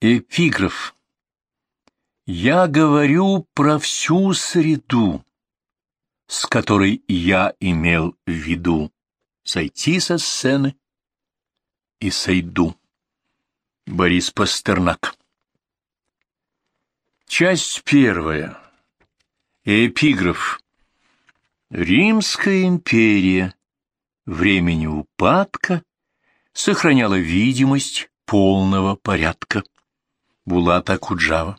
Эпиграф. Я говорю про всю среду, с которой я имел в виду сойти со сцены и сойду. Борис Пастернак. Часть первая. Эпиграф. Римская империя времени упадка сохраняла видимость полного порядка. Булат Окуджава.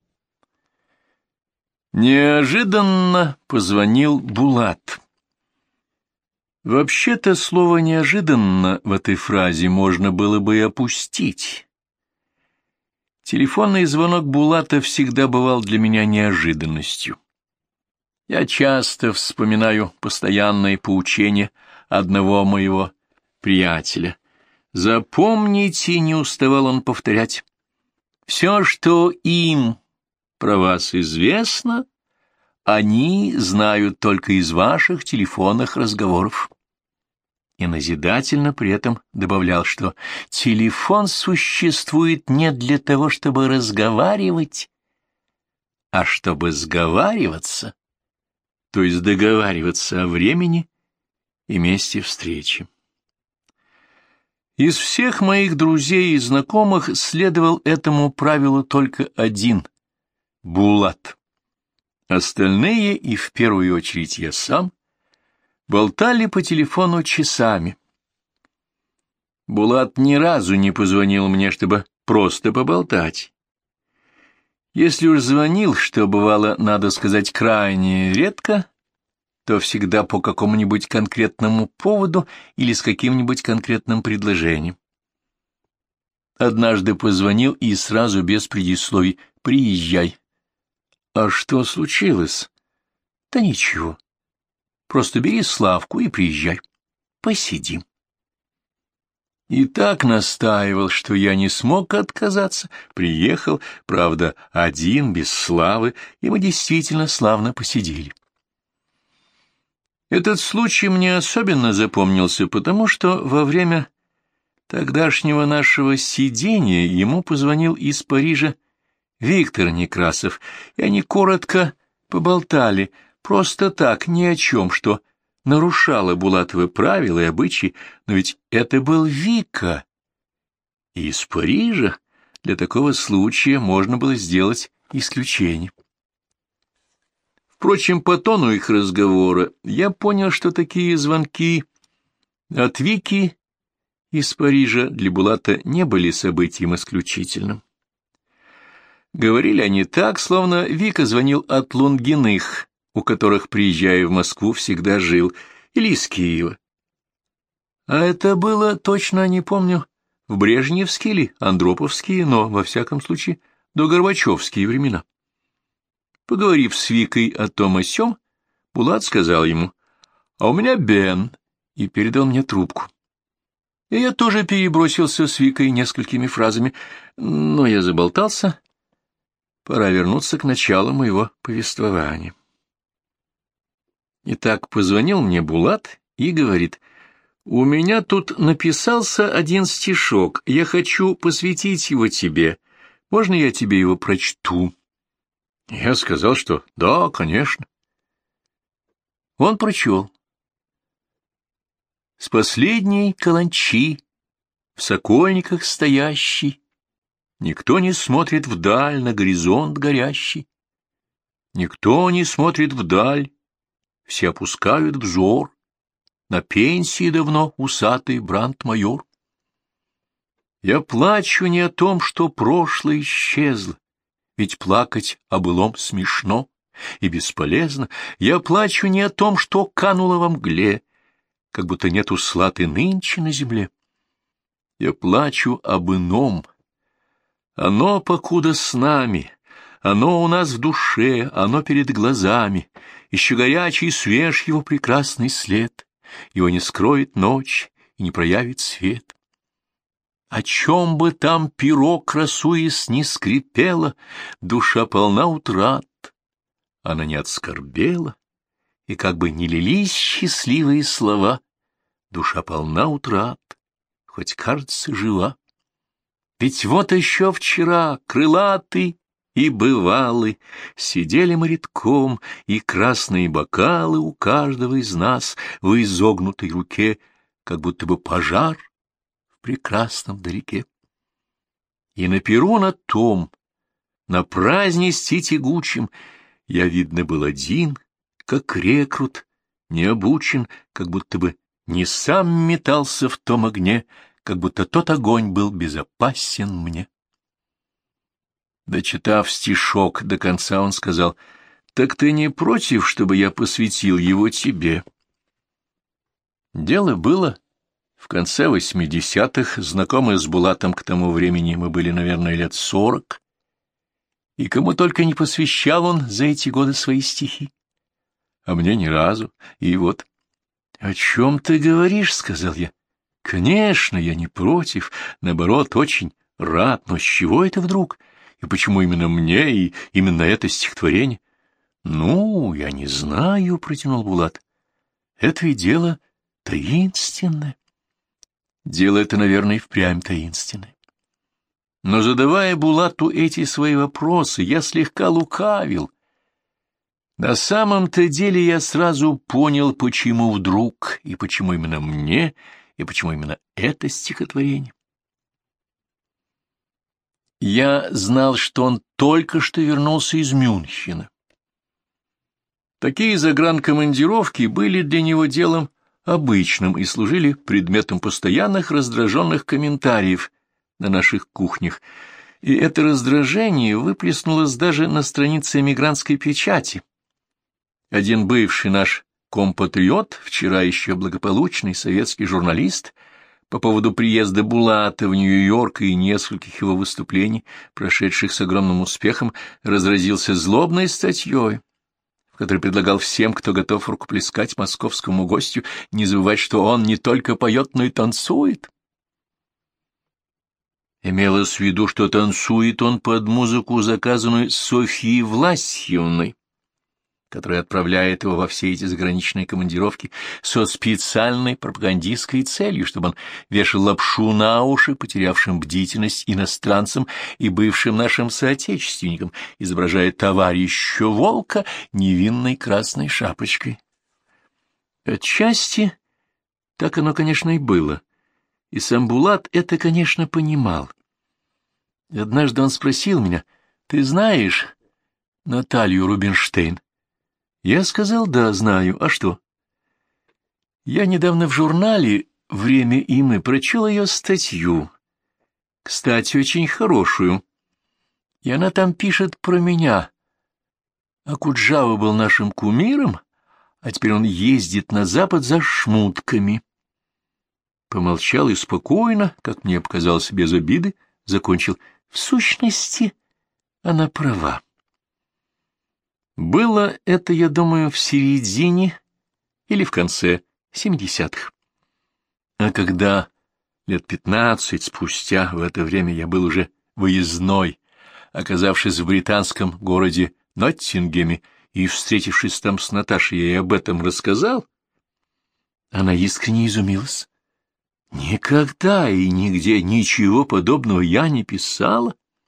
Неожиданно позвонил Булат. Вообще-то слово «неожиданно» в этой фразе можно было бы и опустить. Телефонный звонок Булата всегда бывал для меня неожиданностью. Я часто вспоминаю постоянное поучение одного моего приятеля. «Запомните», — не уставал он повторять, — «все, что им про вас известно, они знают только из ваших телефонных разговоров». И назидательно при этом добавлял, что телефон существует не для того, чтобы разговаривать, а чтобы сговариваться, то есть договариваться о времени и месте встречи. Из всех моих друзей и знакомых следовал этому правилу только один — Булат. Остальные, и в первую очередь я сам, болтали по телефону часами. Булат ни разу не позвонил мне, чтобы просто поболтать. Если уж звонил, что бывало, надо сказать, крайне редко, то всегда по какому-нибудь конкретному поводу или с каким-нибудь конкретным предложением. Однажды позвонил и сразу без предисловий: «Приезжай». «А что случилось?» «Да ничего. Просто бери Славку и приезжай. Посидим». И так настаивал, что я не смог отказаться. Приехал, правда, один, без Славы, и мы действительно славно посидели. Этот случай мне особенно запомнился, потому что во время тогдашнего нашего сидения ему позвонил из Парижа Виктор Некрасов, и они коротко поболтали, просто так, ни о чем, что нарушало Булатовы правила и обычаи, но ведь это был Вика. И из Парижа для такого случая можно было сделать исключение. Впрочем, по тону их разговора я понял, что такие звонки от Вики из Парижа для Булата не были событием исключительным. Говорили они так, словно Вика звонил от Лунгиных, у которых, приезжая в Москву, всегда жил, или из Киева. А это было, точно не помню, в брежневские или андроповские, но, во всяком случае, до горбачевские времена. Поговорив с Викой о том о сём, Булат сказал ему: «А у меня Бен», и передал мне трубку. И я тоже перебросился с Викой несколькими фразами, но я заболтался. Пора вернуться к началу моего повествования. Итак, позвонил мне Булат и говорит: «У меня тут написался один стишок, я хочу посвятить его тебе. Можно я тебе его прочту?» Я сказал, что да, конечно. Он прочел: «С последней каланчи в сокольниках стоящий никто не смотрит вдаль на горизонт горящий, никто не смотрит вдаль, все опускают взор на пенсии давно усатый брандмайор. Я плачу не о том, что прошлое исчезло, ведь плакать о былом смешно и бесполезно. Я плачу не о том, что кануло во мгле, как будто нет услаты нынче на земле. Я плачу об ином. Оно покуда с нами, оно у нас в душе, оно перед глазами, еще горячий и свеж его прекрасный след, его не скроет ночь и не проявит свет. О чем бы там перо, красуясь, не скрипело, душа полна утрат, она не отскорбела, и как бы не лились счастливые слова, душа полна утрат, хоть кажется жива. Ведь вот еще вчера крылатый и бывалый сидели мы редком, и красные бокалы у каждого из нас в изогнутой руке, как будто бы пожар в прекрасном далеке. И на перу на том, на празднестве тягучем, я, видно, был один, как рекрут, не обучен, как будто бы не сам метался в том огне, как будто тот огонь был безопасен мне. Дочитав стишок до конца, он сказал: «Так ты не против, чтобы я посвятил его тебе?» Дело было в конце 80-х, знакомы с Булатом к тому времени мы были, наверное, лет 40, и кому только не посвящал он за эти годы свои стихи, а мне ни разу, и вот. «О чем ты говоришь?» — сказал я. «Конечно, я не против, наоборот, очень рад, но с чего это вдруг? И почему именно мне и именно это стихотворение?» «Ну, я не знаю», — протянул Булат. «Это и дело таинственное». Дело это, наверное, и впрямь таинственное. Но, задавая Булату эти свои вопросы, я слегка лукавил. На самом-то деле я сразу понял, почему вдруг, и почему именно мне, и почему именно это стихотворение. Я знал, что он только что вернулся из Мюнхена. Такие загранкомандировки были для него делом обычным и служили предметом постоянных раздраженных комментариев на наших кухнях, и это раздражение выплеснулось даже на странице эмигрантской печати. Один бывший наш компатриот, вчера еще благополучный советский журналист, по поводу приезда Булата в Нью-Йорк и нескольких его выступлений, прошедших с огромным успехом, разразился злобной статьей, в которой предлагал всем, кто готов рукоплескать московскому гостю, не забывать, что он не только поет, но и танцует. Имелось в виду, что танцует он под музыку, заказанную Софьей Власьевной, которая отправляет его во все эти заграничные командировки со специальной пропагандистской целью, чтобы он вешал лапшу на уши потерявшим бдительность иностранцам и бывшим нашим соотечественникам, изображая товарища Волка невинной красной шапочкой. Отчасти так оно, конечно, и было, и сам Булат это, конечно, понимал. Однажды он спросил меня: «Ты знаешь Наталью Рубинштейн?» Я сказал: «Да, знаю. А что?» Я недавно в журнале «Время и мы» прочел ее статью, кстати, очень хорошую, и она там пишет про меня. Акуджава был нашим кумиром, а теперь он ездит на Запад за шмутками. Помолчал и спокойно, как мне показалось, без обиды, закончил: «В сущности, она права». Было это, я думаю, в середине или в конце 70-х. А когда лет 15 спустя в это время я был уже выездной, оказавшись в британском городе Ноттингеме и встретившись там с Наташей, я ей об этом рассказал, она искренне изумилась. Никогда и нигде ничего подобного я не писала.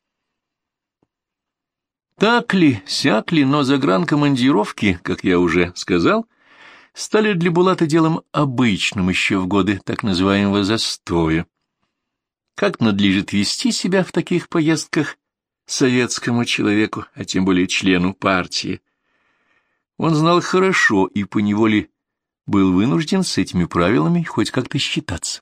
Так ли, сяк ли, но загранкомандировки, как я уже сказал, стали для Булата делом обычным еще в годы так называемого застоя. Как надлежит вести себя в таких поездках советскому человеку, а тем более члену партии? Он знал хорошо и поневоле был вынужден с этими правилами хоть как-то считаться.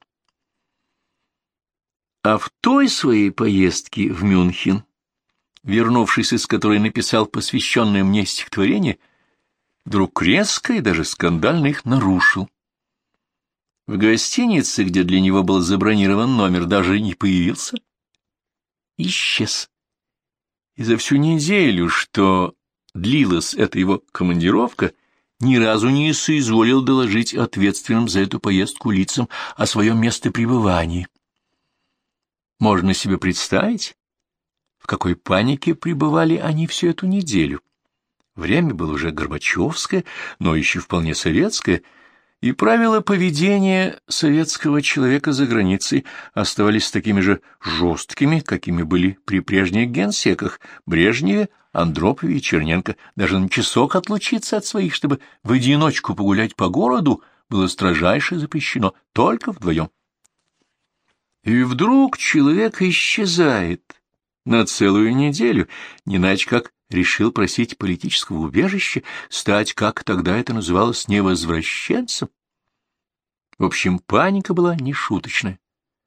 А в той своей поездке в Мюнхен, вернувшись из которой написал посвященное мне стихотворение, вдруг резко и даже скандально их нарушил. В гостинице, где для него был забронирован номер, даже не появился. Исчез. И за всю неделю, что длилась эта его командировка, ни разу не соизволил доложить ответственным за эту поездку лицам о своем местопребывании. Можно себе представить, в какой панике пребывали они всю эту неделю. Время было уже горбачевское, но еще вполне советское, и правила поведения советского человека за границей оставались такими же жесткими, какими были при прежних генсеках Брежневе, Андропове и Черненко. Даже на часок отлучиться от своих, чтобы в одиночку погулять по городу, было строжайше запрещено, только вдвоем. И вдруг человек исчезает на целую неделю, не иначе как решил просить политического убежища, стать, как тогда это называлось, невозвращенцем. В общем, паника была нешуточная.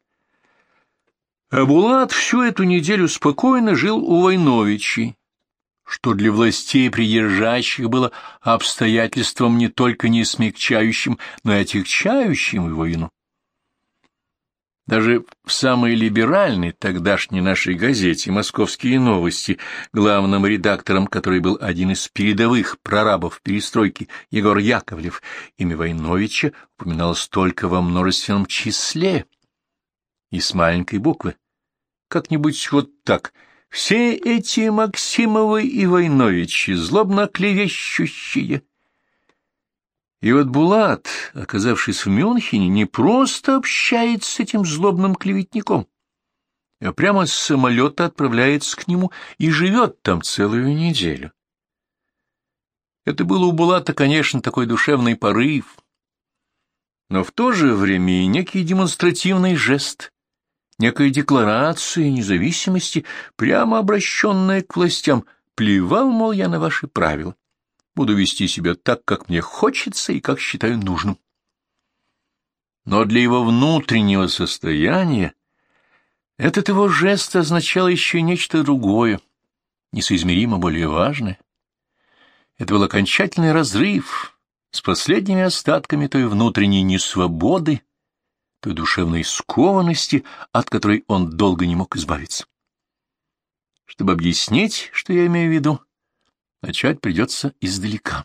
А Булат всю эту неделю спокойно жил у Войновичей, что для властей придержащих было обстоятельством не только не смягчающим, но и отягчающим его вину. Даже в самой либеральной тогдашней нашей газете «Московские новости», главным редактором которой был один из передовых прорабов перестройки Егор Яковлев, имя Войновича упоминалось только во множественном числе и с маленькой буквы. Как-нибудь вот так: «Все эти Максимовы и Войновичи, злобно клевещущие». И вот Булат, оказавшись в Мюнхене, не просто общается с этим злобным клеветником, а прямо с самолета отправляется к нему и живет там целую неделю. Это было у Булата, конечно, такой душевный порыв, но в то же время и некий демонстративный жест, некая декларация независимости, прямо обращенная к властям: плевал, мол, я на ваши правила. Буду вести себя так, как мне хочется и как считаю нужным. Но для его внутреннего состояния этот его жест означал еще нечто другое, несоизмеримо более важное. Это был окончательный разрыв с последними остатками той внутренней несвободы, той душевной скованности, от которой он долго не мог избавиться. Чтобы объяснить, что я имею в виду, начать придется издалека.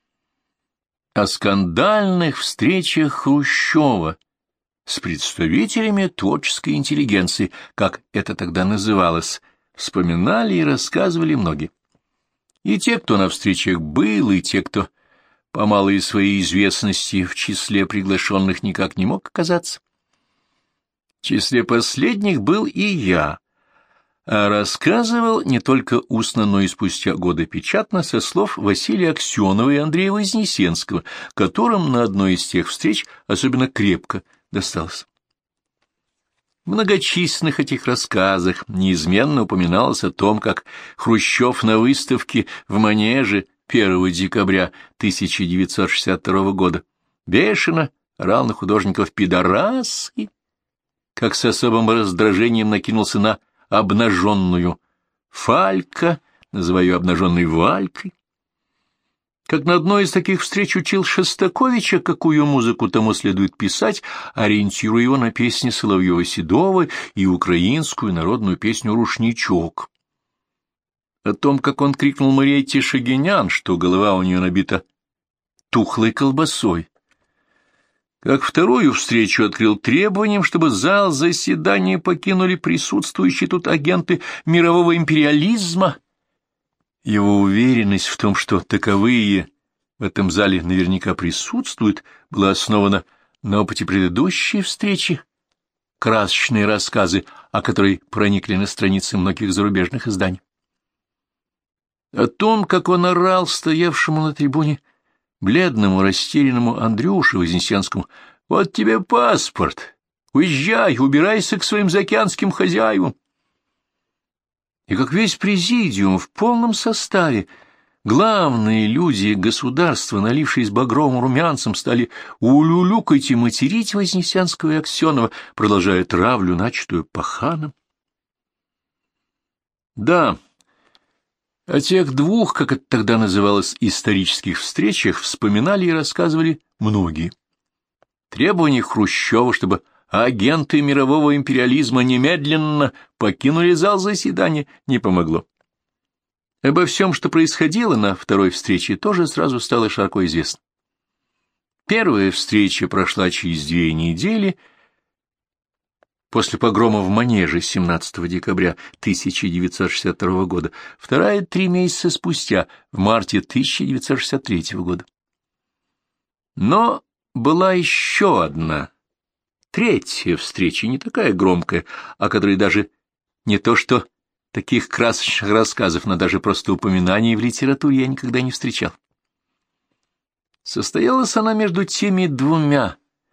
О скандальных встречах Хрущева с представителями творческой интеллигенции, как это тогда называлось, вспоминали и рассказывали многие. И те, кто на встречах был, и те, кто по малой своей известности в числе приглашенных никак не мог оказаться. В числе последних был и я, а рассказывал не только устно, но и спустя годы печатно со слов Василия Аксенова и Андрея Вознесенского, которым на одной из тех встреч особенно крепко досталось. В многочисленных этих рассказах неизменно упоминалось о том, как Хрущев на выставке в Манеже 1 декабря 1962 года бешено орал на художников «пидорасы», как с особым раздражением накинулся на обнаженную Фалька, называя ее обнаженной Валькой, как на одной из таких встреч учил Шостаковича, какую музыку тому следует писать, ориентируя его на песни Соловьева-Седова и украинскую народную песню «Рушничок». О том, как он крикнул Мариэтте Шагинян, что голова у нее набита тухлой колбасой, как вторую встречу открыл требованием, чтобы зал заседания покинули присутствующие тут агенты мирового империализма. Его уверенность в том, что таковые в этом зале наверняка присутствуют, была основана на опыте предыдущей встречи, красочные рассказы, о которой проникли на страницы многих зарубежных изданий. О том, как он орал стоявшему на трибуне бледному, растерянному Андрюше Вознесенскому: «Вот тебе паспорт! Уезжай, убирайся к своим заокеанским хозяевам!» И как весь президиум в полном составе, главные люди государства, налившись багровым румянцем, стали улюлюкать и материть Вознесенского и Аксенова, продолжая травлю, начатую Паханом. Да, о тех двух, как это тогда называлось, исторических встречах вспоминали и рассказывали многие. Требование Хрущева, чтобы агенты мирового империализма немедленно покинули зал заседания, не помогло. Обо всем, что происходило на второй встрече, тоже сразу стало широко известно. Первая встреча прошла через 2 недели после погрома в Манеже 17 декабря 1962 года, вторая 3 месяца спустя, в марте 1963 года. Но была еще одна, третья встреча, не такая громкая, о которой даже не то что таких красочных рассказов, но даже просто упоминаний в литературе я никогда не встречал. Состоялась она между теми двумя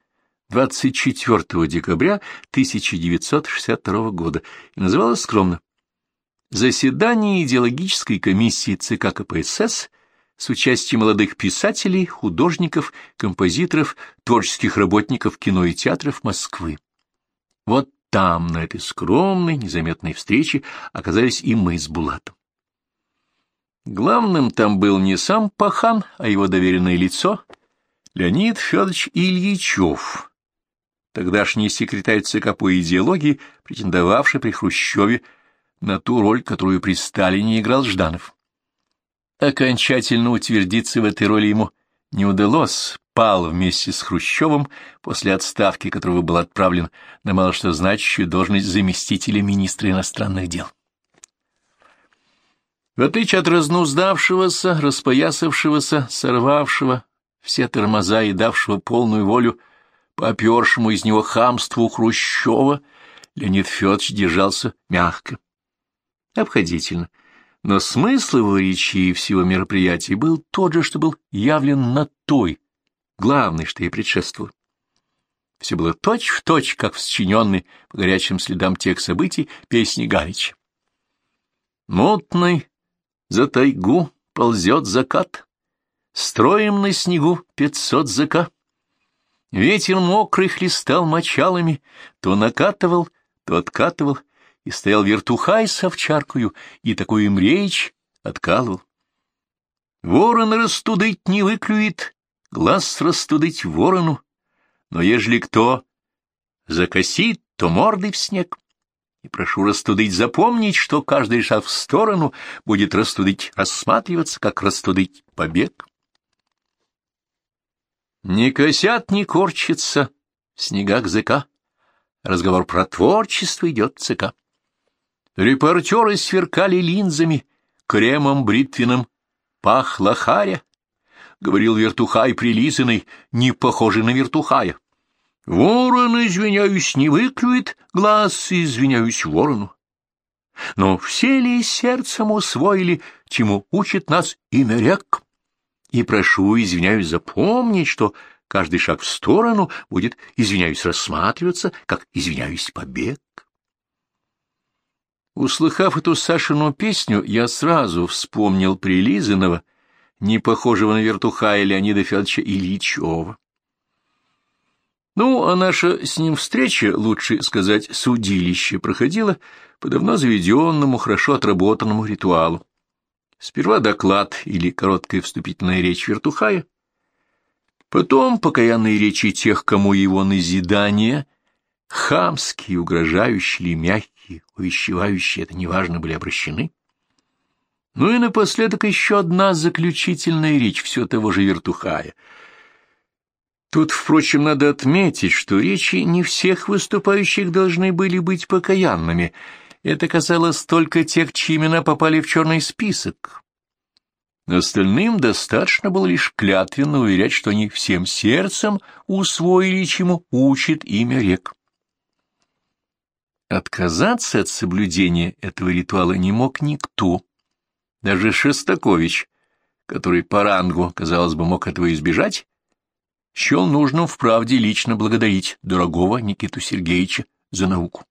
24 декабря 1962 года и называлась скромно «Заседание идеологической комиссии ЦК КПСС с участием молодых писателей, художников, композиторов, творческих работников кино и театров Москвы». Вот там, на этой скромной, незаметной встрече, оказались и мы с Булатом. Главным там был не сам Пахан, а его доверенное лицо Леонид Федорович Ильичев, тогдашний секретарь ЦК по идеологии, претендовавший при Хрущеве на ту роль, которую при Сталине играл Жданов. Окончательно утвердиться в этой роли ему не удалось, пал вместе с Хрущевым после отставки, которого был отправлен на мало что значащую должность заместителя министра иностранных дел. В отличие от разнуздавшегося, распоясавшегося, сорвавшего все тормоза и давшего полную волю попершему из него хамству Хрущева, Леонид Федорович держался мягко, обходительно, но смысл его речи и всего мероприятия был тот же, что был явлен на той, главной, что ей предшествовало. Все было точь-в-точь, как в сочиненной по горячим следам тех событий песни Галича. Мутный за тайгу ползет закат, строим на снегу 500 зака. Ветер мокрый хлестал мочалами, то накатывал, то откатывал, и стоял вертухай с овчаркою, и такую им речь откалывал. Ворон растудыть не выклюет, глаз растудыть ворону, но ежели кто закосит, то мордой в снег. И прошу растудыть запомнить, что каждый шаг в сторону будет растудыть рассматриваться, как растудыть побег. Не косят, не корчится в снегах ЗК. Разговор про творчество идет в ЦК. Репортеры сверкали линзами, кремом бритвенным пахла харя. Говорил вертухай прилизанный, не похожий на вертухая. Ворон, извиняюсь, не выклюет глаз, извиняюсь ворону. Но все ли сердцем усвоили, чему учит нас имя рек? И прошу, извиняюсь, запомнить, что каждый шаг в сторону будет, извиняюсь, рассматриваться, как, извиняюсь, побег. Услыхав эту Сашину песню, я сразу вспомнил прилизанного, не похожего на вертухая Леонида Федоровича Ильичева. Ну, а наша с ним встреча, лучше сказать, судилище, проходила по давно заведенному, хорошо отработанному ритуалу. Сперва доклад или короткая вступительная речь вертухая, потом покаянные речи тех, кому его назидания, хамские, угрожающие или мягкие, увещевающие, это неважно, были обращены. Ну и напоследок еще одна заключительная речь все того же вертухая. Тут, впрочем, надо отметить, что речи не всех выступающих должны были быть покаянными. Это касалось только тех, чьи имена попали в черный список. Остальным достаточно было лишь клятвенно уверять, что они всем сердцем усвоили, чему учит имя рек. Отказаться от соблюдения этого ритуала не мог никто, даже Шостакович, который по рангу, казалось бы, мог этого избежать, счел нужным вправде лично благодарить дорогого Никиту Сергеевича за науку.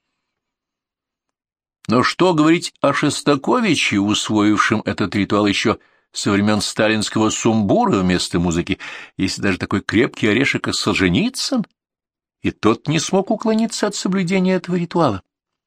Но что говорить о Шостаковиче, усвоившем этот ритуал еще со времен сталинского сумбура вместо музыки, если даже такой крепкий орешек, как Солженицын, и тот не смог уклониться от соблюдения этого ритуала.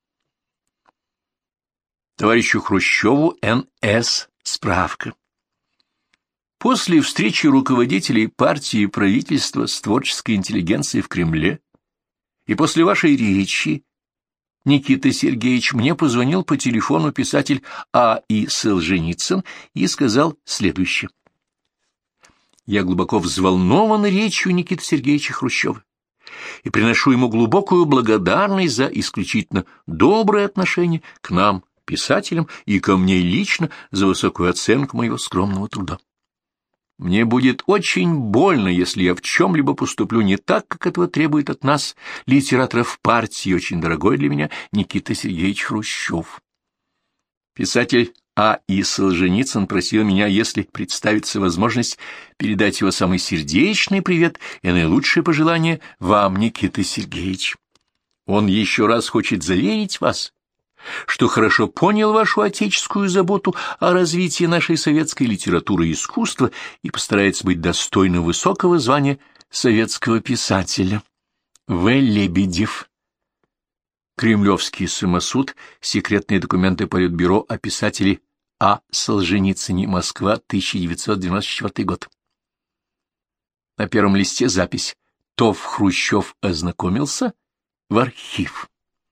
Товарищу Хрущеву Н.С. справка. После встречи руководителей партии и правительства с творческой интеллигенцией в Кремле и после вашей речи, Никита Сергеевич, мне позвонил по телефону писатель А.И. Солженицын и сказал следующее. Я глубоко взволнован речью Никиты Сергеевича Хрущева и приношу ему глубокую благодарность за исключительно доброе отношение к нам, писателям, и ко мне лично за высокую оценку моего скромного труда. Мне будет очень больно, если я в чем-либо поступлю не так, как этого требует от нас, литераторов партии, очень дорогой для меня Никита Сергеевич Хрущев. Писатель А.И. Солженицын просил меня, если представится возможность, передать его самый сердечный привет и наилучшие пожелания вам, Никита Сергеевич. Он еще раз хочет заверить вас, что хорошо понял вашу отеческую заботу о развитии нашей советской литературы и искусства и постарается быть достойным высокого звания советского писателя. В. Лебедев. Кремлевский самосуд. Секретные документы Политбюро о писателе А. Солженицыне. Москва, 1994 год. На первом листе запись «Тов Хрущев ознакомился в архив».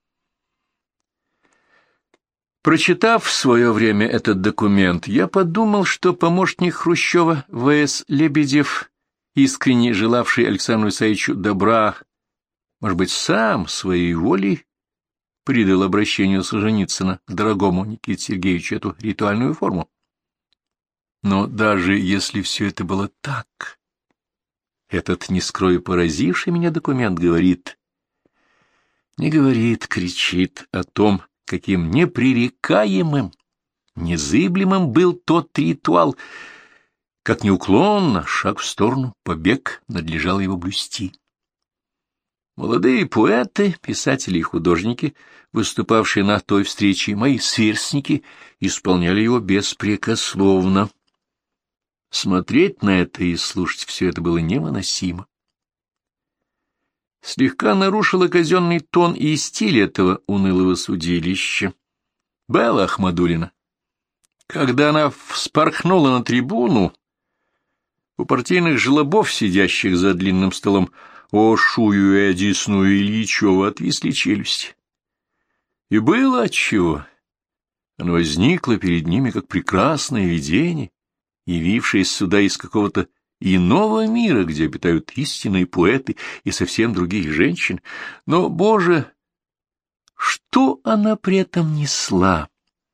Прочитав в свое время этот документ, я подумал, что помощник Хрущева В.С. Лебедев, искренне желавший Александру Исаевичу добра, может быть, сам своей волей придал обращению Солженицына к дорогому Никите Сергеевичу эту ритуальную форму. Но даже если все это было так, этот, не скрою, поразивший меня документ говорит, кричит о том, каким непререкаемым, незыблемым был тот ритуал, как неуклонно, шаг в сторону, побег надлежало его блюсти. Молодые поэты, писатели и художники, выступавшие на той встрече, мои сверстники, исполняли его беспрекословно. Смотреть на это и слушать все это было невыносимо. Слегка нарушила казенный тон и стиль этого унылого судилища Белла Ахмадуллина. Когда она вспорхнула на трибуну, у партийных жлобов, сидящих за длинным столом, Ошую и Одесну и Ильичева, отвисли челюсти. И было отчего. Она возникла перед ними, как прекрасное видение, явившееся сюда из какого-то иного мира, где обитают истинные поэты и совсем других женщин. Но, Боже, что она при этом несла?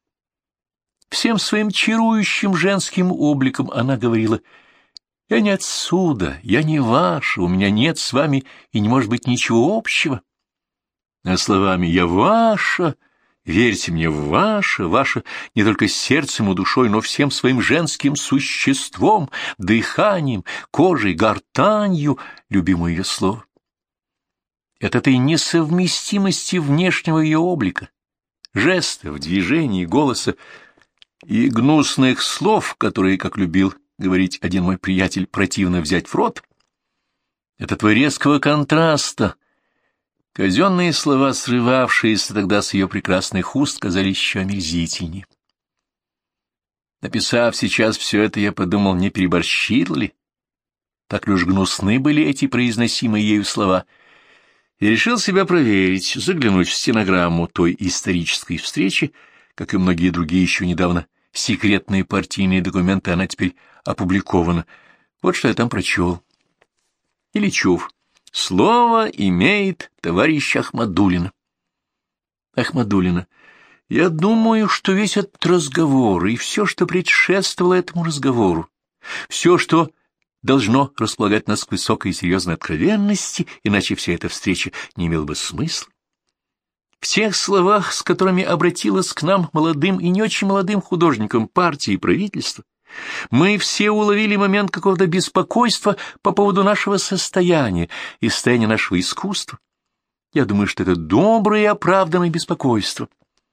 Всем своим чарующим женским обликом она говорила: «Я не отсюда, я не ваша, у меня нет с вами и не может быть ничего общего». А словами «я ваша», верьте мне, ваша не только сердцем и душой, но всем своим женским существом, дыханием, кожей, гортанью, любимое ее слово. От этой несовместимости внешнего ее облика, жестов, движений, голоса и гнусных слов, которые, как любил говорить один мой приятель, противно взять в рот, от этого резкого контраста, казенные слова, срывавшиеся тогда с ее прекрасных уст, казались еще омерзительнее. Написав сейчас все это, я подумал, не переборщил ли? Так ли уж гнусны были эти произносимые ею слова? И решил себя проверить, заглянуть в стенограмму той исторической встречи, как и многие другие еще недавно секретные партийные документы, она теперь опубликована. Вот что я там прочел. Ильичев. Слово имеет товарищ Ахмадуллина. Ахмадуллина. Я думаю, что весь этот разговор и все, что предшествовало этому разговору, все, что должно располагать нас к высокой и серьезной откровенности, иначе вся эта встреча не имела бы смысла. В тех словах, с которыми обратилась к нам молодым и не очень молодым художникам партии и правительства, мы все уловили момент какого-то беспокойства по поводу нашего состояния и состояния нашего искусства. Я думаю, что это доброе и оправданное беспокойство.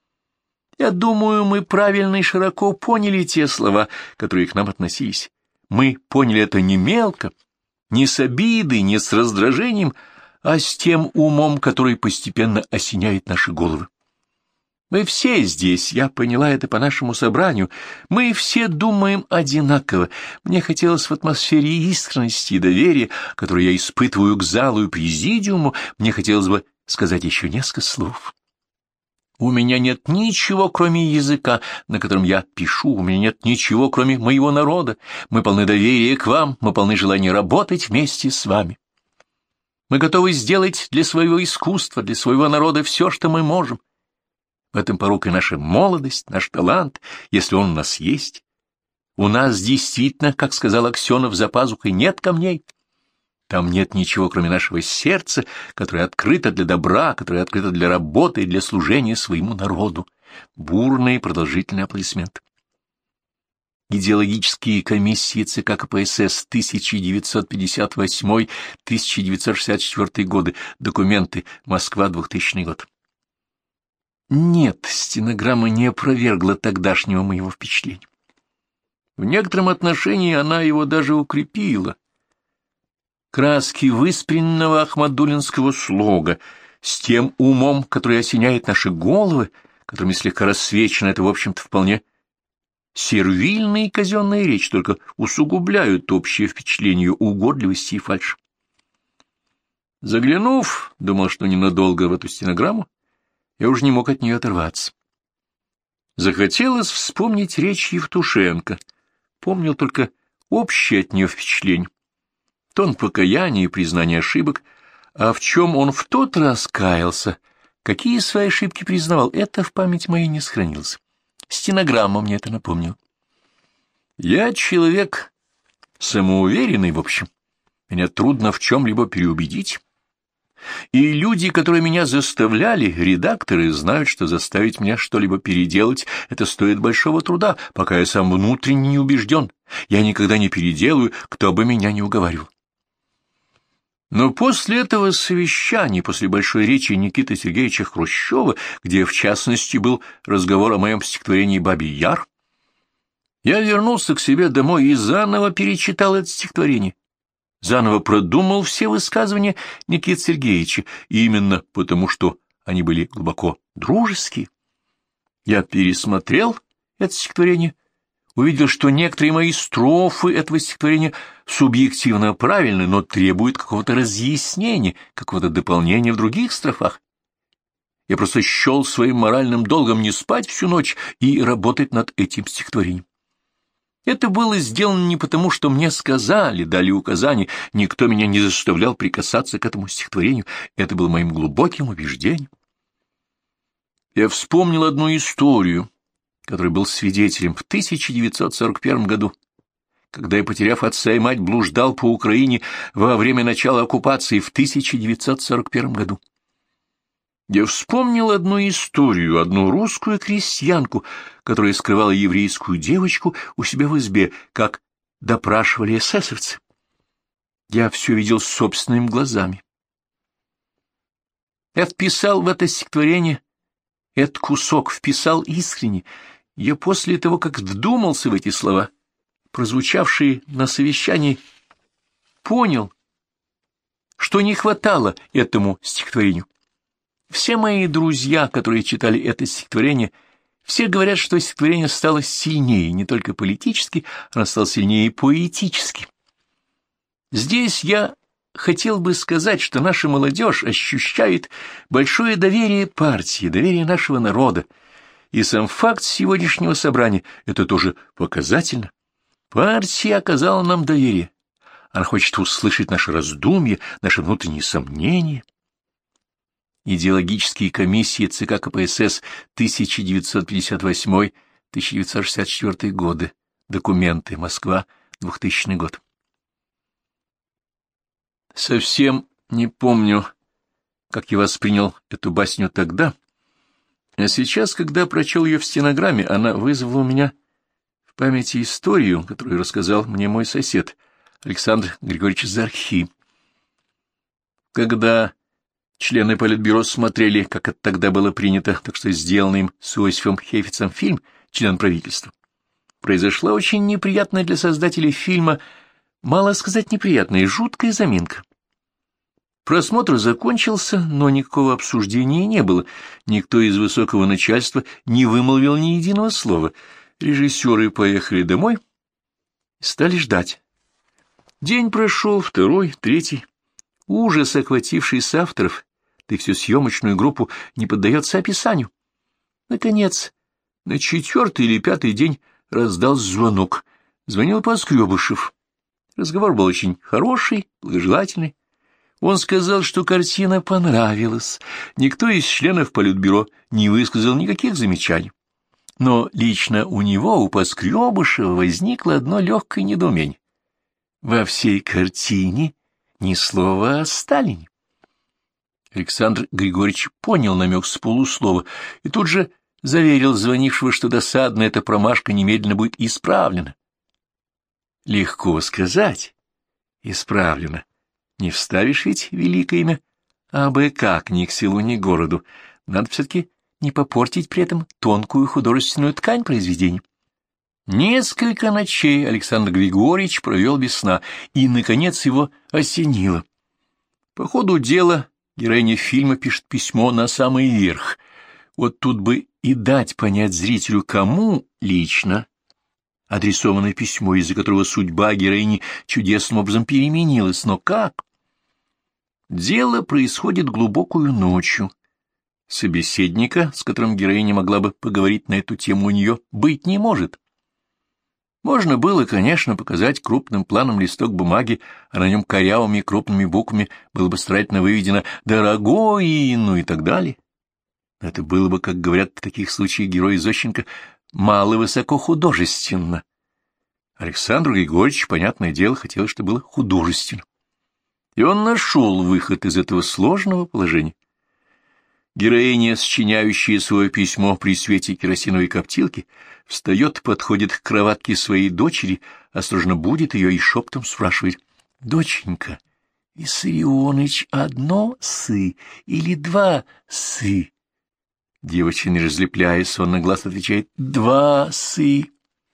Я думаю, мы правильно и широко поняли те слова, которые к нам относились. Мы поняли это не мелко, не с обидой, не с раздражением, а с тем умом, который постепенно осеняет наши головы. Мы все здесь, я поняла это по нашему собранию, мы все думаем одинаково. Мне хотелось в атмосфере искренности и доверия, которую я испытываю к залу и президиуму, мне хотелось бы сказать еще несколько слов. У меня нет ничего, кроме языка, на котором я пишу, у меня нет ничего, кроме моего народа. Мы полны доверия к вам, мы полны желания работать вместе с вами. Мы готовы сделать для своего искусства, для своего народа все, что мы можем. В этом порок и наша молодость, наш талант, если он у нас есть. У нас действительно, как сказал Аксенов, за пазухой нет камней. Там нет ничего, кроме нашего сердца, которое открыто для добра, которое открыто для работы и для служения своему народу. Бурные и продолжительные аплодисменты. Идеологические комиссии ЦК КПСС 1958-1964 годы. Документы. Москва, 2000 год. Нет, стенограмма не опровергла тогдашнего моего впечатления. В некотором отношении она его даже укрепила. Краски выспренного ахмадулинского слога с тем умом, который осеняет наши головы, которыми слегка рассвечена эта, в общем-то, вполне сервильная и казенная речь, только усугубляют общее впечатление угодливости и фальши. Заглянув, думал, что ненадолго в эту стенограмму, я уже не мог от нее оторваться. Захотелось вспомнить речь Евтушенко. Помнил только общее от нее впечатление. Тон покаяния и признания ошибок, а в чем он в тот раз каялся, какие свои ошибки признавал, это в память моей не сохранилось. Стенограмма мне это напомнила. Я человек самоуверенный, в общем. Меня трудно в чем-либо переубедить. И люди, которые меня заставляли, редакторы, знают, что заставить меня что-либо переделать — это стоит большого труда, пока я сам внутренне не убежден. Я никогда не переделаю, кто бы меня не уговаривал. Но после этого совещания, после большой речи Никиты Сергеевича Хрущева, где, в частности, был разговор о моем стихотворении «Бабий Яр», я вернулся к себе домой и заново перечитал это стихотворение. Заново продумал все высказывания Никиты Сергеевича, именно потому, что они были глубоко дружеские. Я пересмотрел это стихотворение, увидел, что некоторые мои строфы этого стихотворения субъективно правильны, но требуют какого-то разъяснения, какого-то дополнения в других строфах. Я просто счел своим моральным долгом не спать всю ночь и работать над этим стихотворением. Это было сделано не потому, что мне сказали, дали указания, никто меня не заставлял прикасаться к этому стихотворению, это было моим глубоким убеждением. Я вспомнил одну историю, который был свидетелем в 1941 году, когда я, потеряв отца и мать, блуждал по Украине во время начала оккупации в 1941 году. Я вспомнил одну историю, одну русскую крестьянку, которая скрывала еврейскую девочку у себя в избе, как допрашивали эсэсовцы. Я все видел собственными глазами. Я вписал в это стихотворение этот кусок, вписал искренне. Я после того, как вдумался в эти слова, прозвучавшие на совещании, понял, что не хватало этому стихотворению. Все мои друзья, которые читали это стихотворение, все говорят, что стихотворение стало сильнее не только политически, оно стало сильнее и поэтически. Здесь я хотел бы сказать, что наша молодежь ощущает большое доверие партии, доверие нашего народа, и сам факт сегодняшнего собрания — это тоже показательно. Партия оказала нам доверие. Она хочет услышать наши раздумья, наши внутренние сомнения. Идеологические комиссии ЦК КПСС 1958-1964 годы. Документы. Москва, 2000 год. Совсем не помню, как я воспринял эту басню тогда, а сейчас, когда прочел ее в стенограмме, она вызвала у меня в памяти историю, которую рассказал мне мой сосед Александр Григорьевич Зархи. Когда члены Политбюро смотрели, как это тогда было принято, так что сделанный им с Иосифом Хейфицем фильм «Член правительства», произошла очень неприятная для создателей фильма, мало сказать неприятная, жуткая заминка. Просмотр закончился, но никакого обсуждения не было, никто из высокого начальства не вымолвил ни единого слова. Режиссеры поехали домой и стали ждать. День прошел, второй, третий. Ужас, охвативший соавторов, да и всю съемочную группу, не поддается описанию. Наконец, на 4-й или 5-й день раздался звонок. Звонил Поскребышев. Разговор был очень хороший, благожелательный. Он сказал, что картина понравилась. Никто из членов Политбюро не высказал никаких замечаний. Но лично у него, у Поскребышева, возникло одно легкое недоумение. Во всей картине ни слова о Сталине. Александр Григорьевич понял намек с полуслова и тут же заверил звонившего, что досадная эта промашка немедленно будет исправлена. Легко сказать. Исправлено. Не вставишь ведь великое имя, абы как ни к селу, ни к городу. Надо все-таки не попортить при этом тонкую художественную ткань произведения. Несколько ночей Александр Григорьевич провел без сна, и, наконец, его осенило. По ходу дела героиня фильма пишет письмо на самый верх. Вот тут бы и дать понять зрителю, кому лично адресованное письмо, из-за которого судьба героини чудесным образом переменилась. Но как? Дело происходит глубокую ночью. Собеседника, с которым героиня могла бы поговорить на эту тему, у нее быть не может. Можно было, конечно, показать крупным планом листок бумаги, а на нем корявыми крупными буквами было бы старательно выведено «Дорогой», ну и так далее. Это было бы, как говорят в таких случаях герои Зощенко, мало высоко художественно. Александру Григорьевичу, понятное дело, хотелось, чтобы было художественно. И он нашел выход из этого сложного положения. Героиня, сочиняющая свое письмо при свете керосиновой коптилки, встает, подходит к кроватке своей дочери, осторожно будит ее и шептом спрашивает: «Доченька, Виссарионыч, одно сы или два сы?» Девочка, не разлепляя сонный глаз, отвечает: «Два сы».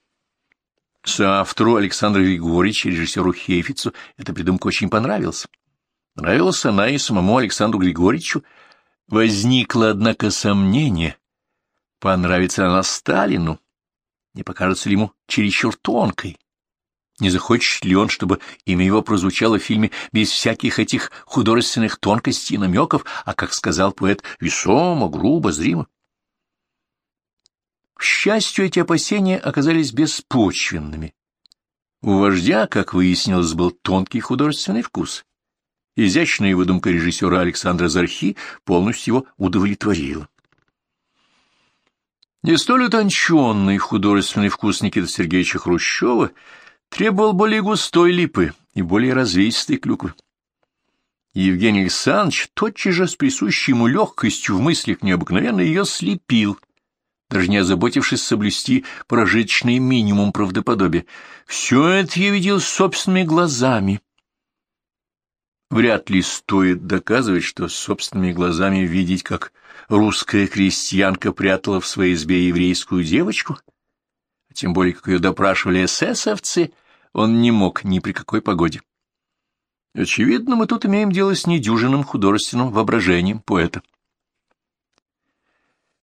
Соавтору Александру Григорьевичу, режиссеру Хейфицу, эта придумка очень понравилась. Нравилась она и самому Александру Григорьевичу. Возникло, однако, сомнение, понравится она Сталину, не покажется ли ему чересчур тонкой, не захочет ли он, чтобы имя его прозвучало в фильме без всяких этих художественных тонкостей и намеков, а, как сказал поэт, весомо, грубо, зримо. К счастью, эти опасения оказались беспочвенными. У вождя, как выяснилось, был тонкий художественный вкус. Изящная выдумка режиссера Александра Зархи полностью его удовлетворила. Не столь утонченный художественный вкус Никиты Сергеевича Хрущева требовал более густой липы и более развесистой клюквы. Евгений Александрович тотчас же с присущей ему легкостью в мыслях необыкновенно ее слепил, даже не озаботившись соблюсти прожиточный минимум правдоподобия. Все это я видел собственными глазами. Вряд ли стоит доказывать, что собственными глазами видеть, как русская крестьянка прятала в своей избе еврейскую девочку, а тем более, как ее допрашивали эсэсовцы, он не мог ни при какой погоде. Очевидно, мы тут имеем дело с недюжинным художественным воображением поэта.